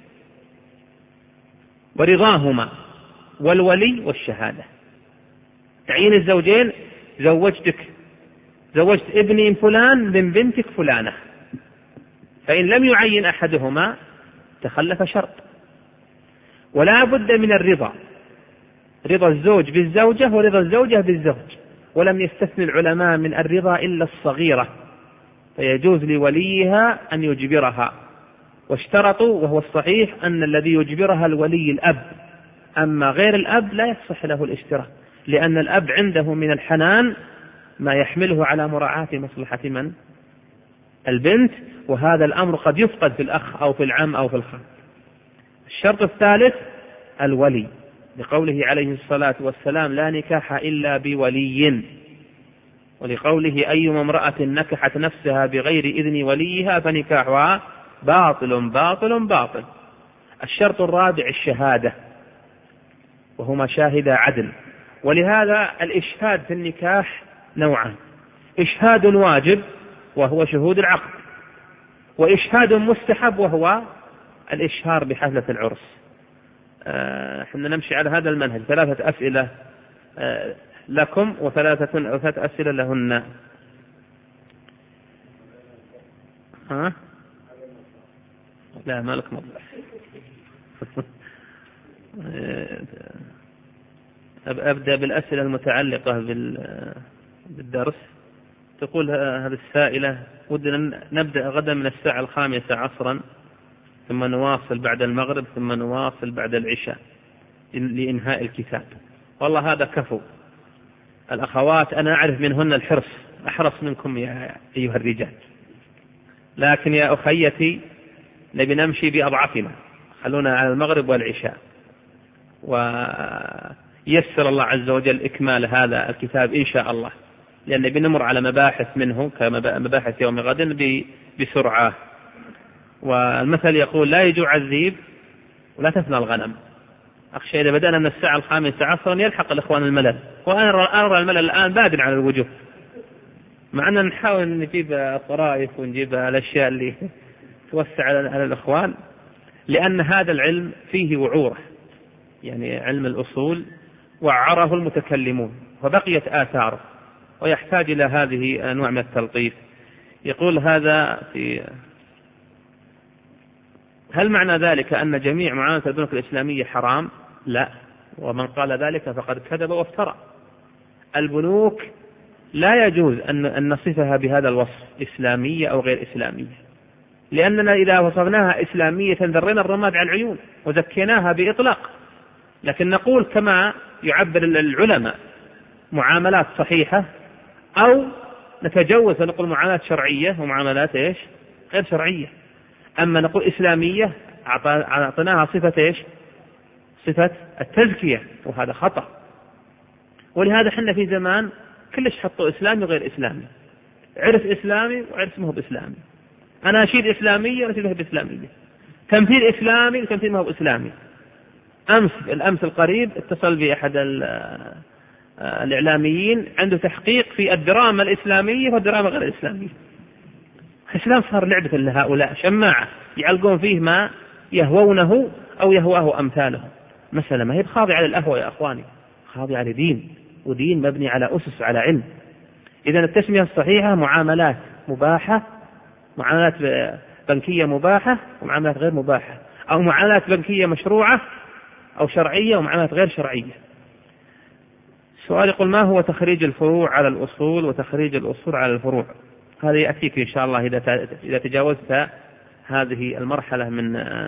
ورضاهما والولي والشهادة. تعيين الزوجين: زوجتك زوجت ابني فلان من بنتك فلانة، فإن لم يعين أحدهما تخلف شرط. ولا بد من الرضا، رضا الزوج بالزوجة ورضا الزوجة بالزوج، ولم يستثني العلماء من الرضا إلا الصغيرة، فيجوز لوليها أن يجبرها. واشترطوا، وهو الصحيح، أن الذي يجبرها الولي الأب، أما غير الأب لا يصح له الاشتراك، لأن الأب عنده من الحنان ما يحمله على مراعاة مصلحة من؟ البنت، وهذا الأمر قد يفقد في الأخ أو في العم أو في الخال. الشرط الثالث الولي، لقوله عليه الصلاة والسلام: لا نكاح إلا بولي، ولقوله: أيما امرأة نكحت نفسها بغير إذن وليها فنكاحها باطل باطل باطل. الشرط الرابع الشهادة، وهما شاهد عدل. ولهذا الإشهاد في النكاح نوعان: إشهاد واجب وهو شهود العقد، وإشهاد مستحب وهو الإشهار بحفلة العرس. احنا نمشي على هذا المنهج. ثلاثة أسئلة لكم وثلاثة أو ثلاثة أسئلة لهن. ها؟ لا، ما لك موضوع. أبدأ بالأسئلة المتعلقة بالدرس. تقول هذه السائلة: ودنا نبدأ غدا من الساعة الخامسة عصرا، ثم نواصل بعد المغرب، ثم نواصل بعد العشاء لإنهاء الكتاب. والله هذا كفو. الأخوات أنا أعرف منهن الحرص، أحرص منكم يا أيها الرجال، لكن يا أخيتي نبي نمشي بأضعفنا، خلونا على المغرب والعشاء، ويسر الله عز وجل إكمال هذا الكتاب إن شاء الله، لأن بنمر على مباحث منه كمباحث يوم غد بسرعة. والمثل يقول: لا يجوع الذيب ولا تفنى الغنم. أخشى إذا بدأنا من الساعة الخامسة عصرا يلحق الإخوان الملل، وأنا أرى الملل الآن بادر على الوجوه، مع أننا نحاول نجيب الطرائف ونجيب الأشياء اللي توسع على الإخوان، لأن هذا العلم فيه وعورة، يعني علم الأصول وعره المتكلمون وبقيت آثاره، ويحتاج إلى هذه أنواع من التلطيف. يقول هذا في: هل معنى ذلك أن جميع معاملة البنوك الإسلامية حرام؟ لا، ومن قال ذلك فقد كذب وافترى. البنوك لا يجوز أن نصفها بهذا الوصف إسلامية أو غير إسلامية، لأننا إذا وصفناها إسلامية ذرينا الرماد على العيون وزكيناها بإطلاق. لكن نقول كما يعبر العلماء معاملات صحيحة، أو نتجوز ونقول معاملات شرعية ومعاملات إيش غير شرعية. أما نقول إسلامية أعطيناها صفة إيش؟ صفة التزكية، وهذا خطأ. ولهذا حنا في زمان كلش حطوا إسلامي وغير إسلامي، عرس إسلامي وعرس مهب إسلامي، أناشيد إسلامية ونشيد مهب إسلامية، تمثيل إسلامي وتمثيل مهب إسلامي. أمس الأمس القريب اتصل بأحد الإعلاميين عنده تحقيق في الدراما الإسلامية والدراما غير الإسلامية. الإسلام صار لعبة لهؤلاء، شماعة يعلقون فيه ما يهوونه أو يهواه أمثالهم. مسألة ما هي خاضعة للأهوى يا أخواني، خاضعة لدين، ودين مبني على أسس على علم. إذن التسمية الصحيحة معاملات مباحة، معاملات بنكية مباحة ومعاملات غير مباحة، أو معاملات بنكية مشروعة أو شرعية ومعاملات غير شرعية. السؤال يقول: ما هو تخريج الفروع على الأصول وتخريج الأصول على الفروع؟ هذا يأتيك إن شاء الله إذا إذا تجاوزت هذه المرحلة من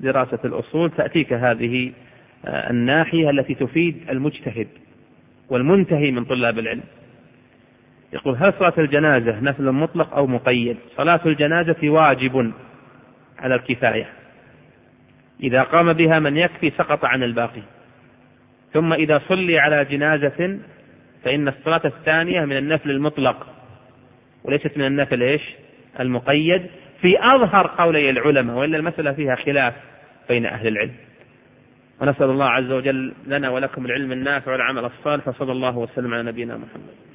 دراسة الأصول تأتيك هذه الناحية التي تفيد المجتهد والمنتهي من طلاب العلم. يقول: هل صلاة الجنازة نفل مطلق أو مقيد؟ صلاة الجنازة واجب على الكفاية، إذا قام بها من يكفي سقط عن الباقي. ثم إذا صلي على جنازة فإن الصلاة الثانية من النفل المطلق وليست من النفل إيش؟ المقيد، في أظهر قولي العلماء، وإلا المسألة فيها خلاف بين أهل العلم. ونسأل الله عز وجل لنا ولكم العلم النافع والعمل الصالح، وصلى الله وسلم على نبينا محمد.